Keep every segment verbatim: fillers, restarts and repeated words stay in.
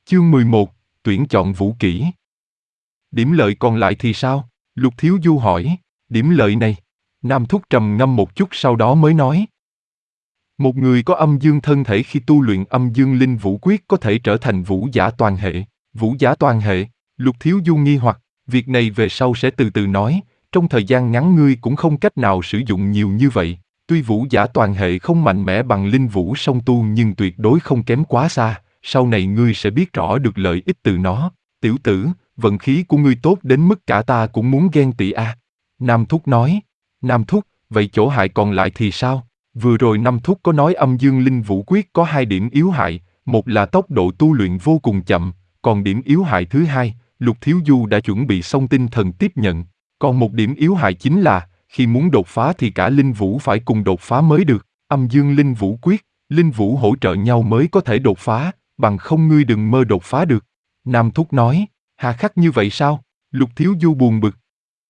Chương mười một, tuyển chọn vũ kỹ. Điểm lợi còn lại thì sao? Lục Thiếu Du hỏi. Điểm lợi này. Nam Thúc trầm ngâm một chút sau đó mới nói. Một người có âm dương thân thể khi tu luyện âm dương linh vũ quyết có thể trở thành vũ giả toàn hệ. Vũ giả toàn hệ. Lục Thiếu Du nghi hoặc, việc này về sau sẽ từ từ nói, trong thời gian ngắn ngươi cũng không cách nào sử dụng nhiều như vậy. Tuy vũ giả toàn hệ không mạnh mẽ bằng linh vũ song tu nhưng tuyệt đối không kém quá xa, sau này ngươi sẽ biết rõ được lợi ích từ nó. Tiểu tử, vận khí của ngươi tốt đến mức cả ta cũng muốn ghen tị a. À. Nam Thúc nói. Nam Thúc, vậy chỗ hại còn lại thì sao? Vừa rồi Nam Thúc có nói âm dương linh vũ quyết có hai điểm yếu hại, một là tốc độ tu luyện vô cùng chậm, còn điểm yếu hại thứ hai, Lục Thiếu Du đã chuẩn bị xong tinh thần tiếp nhận. Còn một điểm yếu hại chính là, khi muốn đột phá thì cả linh vũ phải cùng đột phá mới được. Âm dương linh vũ quyết, linh vũ hỗ trợ nhau mới có thể đột phá, bằng không ngươi đừng mơ đột phá được. Nam Thúc nói, hà khắc như vậy sao? Lục Thiếu Du buồn bực.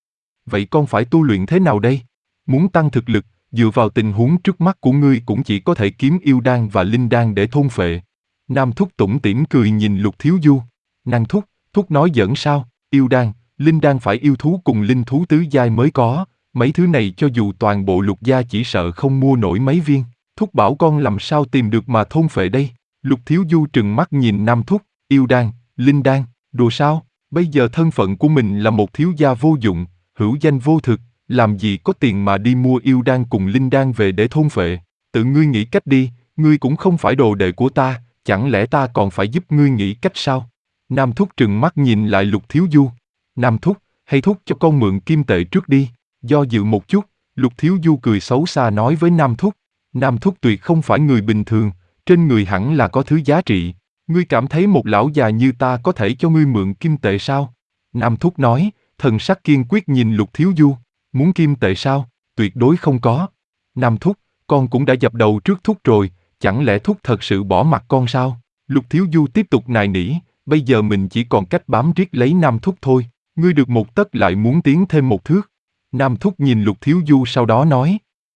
Vậy con phải tu luyện thế nào đây? Muốn tăng thực lực, dựa vào tình huống trước mắt của ngươi cũng chỉ có thể kiếm yêu đan và linh đan để thôn phệ. Nam Thúc tủm tỉm cười nhìn Lục Thiếu Du. Nam Thúc, Thúc nói giỡn sao? Yêu đan, linh đan phải yêu thú cùng linh thú tứ giai mới có, mấy thứ này cho dù toàn bộ Lục gia chỉ sợ không mua nổi mấy viên. Thúc bảo con làm sao tìm được mà thôn phệ đây? Lục Thiếu Du trừng mắt nhìn Nam Thúc, yêu đan, linh đan, đồ sao? Bây giờ thân phận của mình là một thiếu gia vô dụng, hữu danh vô thực, làm gì có tiền mà đi mua yêu đan cùng linh đan về để thôn phệ. Tự ngươi nghĩ cách đi, ngươi cũng không phải đồ đệ của ta, chẳng lẽ ta còn phải giúp ngươi nghĩ cách sao? Nam Thúc trừng mắt nhìn lại Lục Thiếu Du. Nam Thúc, hay Thúc cho con mượn kim tệ trước đi. Do dự một chút, Lục Thiếu Du cười xấu xa nói với Nam Thúc. Nam Thúc tuyệt không phải người bình thường, trên người hẳn là có thứ giá trị. Ngươi cảm thấy một lão già như ta có thể cho ngươi mượn kim tệ sao? Nam Thúc nói, thần sắc kiên quyết nhìn Lục Thiếu Du. Muốn kim tệ sao? Tuyệt đối không có. Nam Thúc, con cũng đã dập đầu trước Thúc rồi, chẳng lẽ Thúc thật sự bỏ mặc con sao? Lục Thiếu Du tiếp tục nài nỉ, bây giờ mình chỉ còn cách bám riết lấy Nam Thúc thôi. Ngươi được một tấc lại muốn tiến thêm một thước. Nam Thúc nhìn Lục Thiếu Du sau đó nói.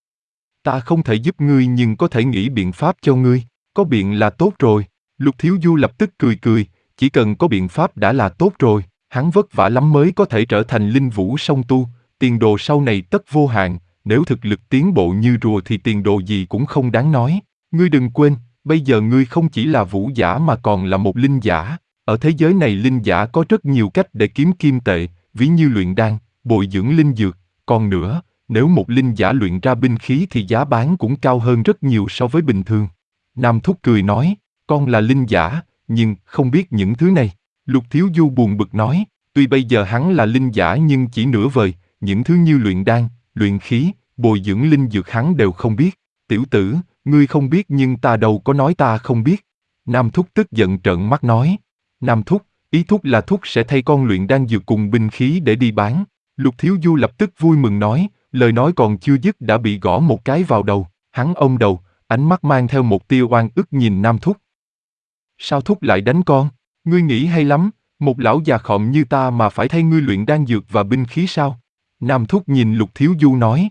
Ta không thể giúp ngươi nhưng có thể nghĩ biện pháp cho ngươi. Có biện là tốt rồi. Lục Thiếu Du lập tức cười cười, chỉ cần có biện pháp đã là tốt rồi. Hắn vất vả lắm mới có thể trở thành linh vũ song tu, tiền đồ sau này tất vô hạn, nếu thực lực tiến bộ như rùa thì tiền đồ gì cũng không đáng nói. Ngươi đừng quên, bây giờ ngươi không chỉ là vũ giả mà còn là một linh giả. Ở thế giới này linh giả có rất nhiều cách để kiếm kim tệ, ví như luyện đan, bồi dưỡng linh dược. Còn nữa, nếu một linh giả luyện ra binh khí thì giá bán cũng cao hơn rất nhiều so với bình thường. Nam Thúc cười nói, con là linh giả, nhưng không biết những thứ này. Lục Thiếu Du buồn bực nói, tuy bây giờ hắn là linh giả nhưng chỉ nửa vời, những thứ như luyện đan, luyện khí, bồi dưỡng linh dược hắn đều không biết. Tiểu tử, ngươi không biết nhưng ta đâu có nói ta không biết. Nam Thúc tức giận trợn mắt nói. Nam Thúc, ý Thúc là Thúc sẽ thay con luyện đan dược cùng binh khí để đi bán. Lục Thiếu Du lập tức vui mừng nói, lời nói còn chưa dứt đã bị gõ một cái vào đầu. Hắn ôm đầu, ánh mắt mang theo một tia oan ức nhìn Nam Thúc. Sao Thúc lại đánh con? Ngươi nghĩ hay lắm, một lão già khọm như ta mà phải thay ngươi luyện đan dược và binh khí sao? Nam Thúc nhìn Lục Thiếu Du nói.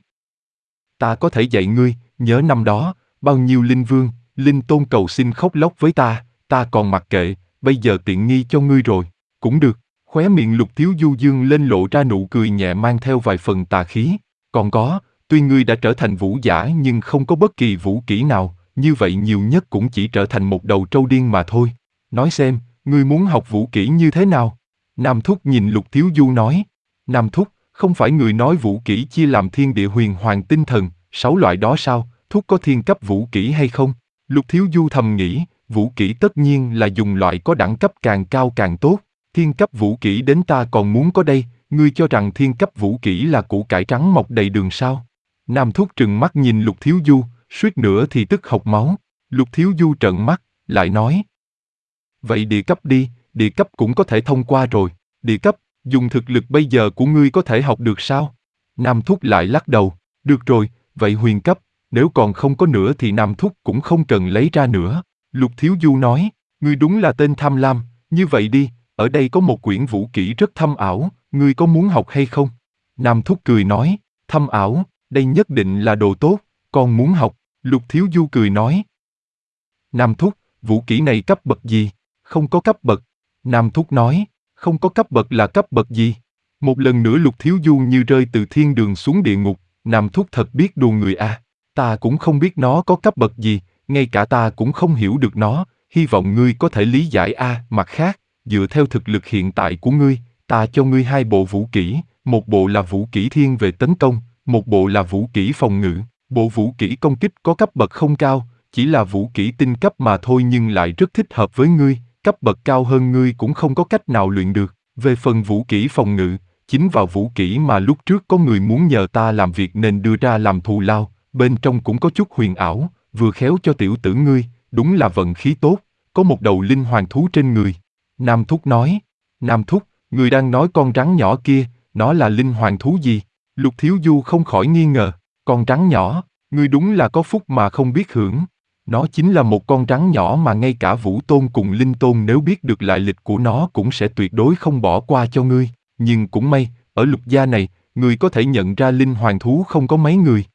Ta có thể dạy ngươi, nhớ năm đó, bao nhiêu linh vương, linh tôn cầu xin khóc lóc với ta, ta còn mặc kệ, bây giờ tiện nghi cho ngươi rồi. Cũng được, khóe miệng Lục Thiếu Du dương lên lộ ra nụ cười nhẹ mang theo vài phần tà khí. Còn có, tuy ngươi đã trở thành vũ giả nhưng không có bất kỳ vũ kỹ nào, như vậy nhiều nhất cũng chỉ trở thành một đầu trâu điên mà thôi. Nói xem, ngươi muốn học vũ kỹ như thế nào? Nam Thúc nhìn Lục Thiếu Du nói. Nam Thúc, không phải người nói vũ kỹ chia làm thiên địa huyền hoàng tinh thần, sáu loại đó sao? Thúc có thiên cấp vũ kỹ hay không? Lục Thiếu Du thầm nghĩ, vũ kỹ tất nhiên là dùng loại có đẳng cấp càng cao càng tốt. Thiên cấp vũ kỹ đến ta còn muốn có đây, ngươi cho rằng thiên cấp vũ kỹ là củ cải trắng mọc đầy đường sao? Nam Thúc trừng mắt nhìn Lục Thiếu Du, suýt nữa thì tức hộc máu. Lục Thiếu Du trợn mắt, lại nói. Vậy địa cấp đi, địa cấp cũng có thể thông qua rồi. Địa cấp, dùng thực lực bây giờ của ngươi có thể học được sao? Nam Thúc lại lắc đầu, được rồi, vậy huyền cấp, nếu còn không có nữa thì Nam Thúc cũng không cần lấy ra nữa. Lục Thiếu Du nói, ngươi đúng là tên tham lam, như vậy đi, ở đây có một quyển vũ kỹ rất thâm ảo, ngươi có muốn học hay không? Nam Thúc cười nói, thâm ảo, đây nhất định là đồ tốt, con muốn học. Lục Thiếu Du cười nói. Nam Thúc, vũ kỹ này cấp bậc gì? Không có cấp bậc. Nam Thúc nói, không có cấp bậc là cấp bậc gì? Một lần nữa Lục Thiếu Du như rơi từ thiên đường xuống địa ngục. Nam Thúc thật biết đùa người à. Ta cũng không biết nó có cấp bậc gì, ngay cả ta cũng không hiểu được nó, hy vọng ngươi có thể lý giải a. À, mặt khác, dựa theo thực lực hiện tại của ngươi, ta cho ngươi hai bộ vũ kỹ, một bộ là vũ kỹ thiên về tấn công, một bộ là vũ kỹ phòng ngự. Bộ vũ kỹ công kích có cấp bậc không cao, chỉ là vũ kỹ tinh cấp mà thôi nhưng lại rất thích hợp với ngươi, cấp bậc cao hơn ngươi cũng không có cách nào luyện được. Về phần vũ kỹ phòng ngự, chính vào vũ kỹ mà lúc trước có người muốn nhờ ta làm việc nên đưa ra làm thù lao, bên trong cũng có chút huyền ảo, vừa khéo cho tiểu tử ngươi, đúng là vận khí tốt, có một đầu linh hoàng thú trên người. Nam Thúc nói, Nam Thúc, người đang nói con rắn nhỏ kia, nó là linh hoàng thú gì? Lục Thiếu Du không khỏi nghi ngờ, con rắn nhỏ, ngươi đúng là có phúc mà không biết hưởng. Nó chính là một con rắn nhỏ mà ngay cả Vũ Tôn cùng Linh Tôn nếu biết được lại lịch của nó cũng sẽ tuyệt đối không bỏ qua cho ngươi. Nhưng cũng may, ở Lục gia này, ngươi có thể nhận ra linh hoàng thú không có mấy người.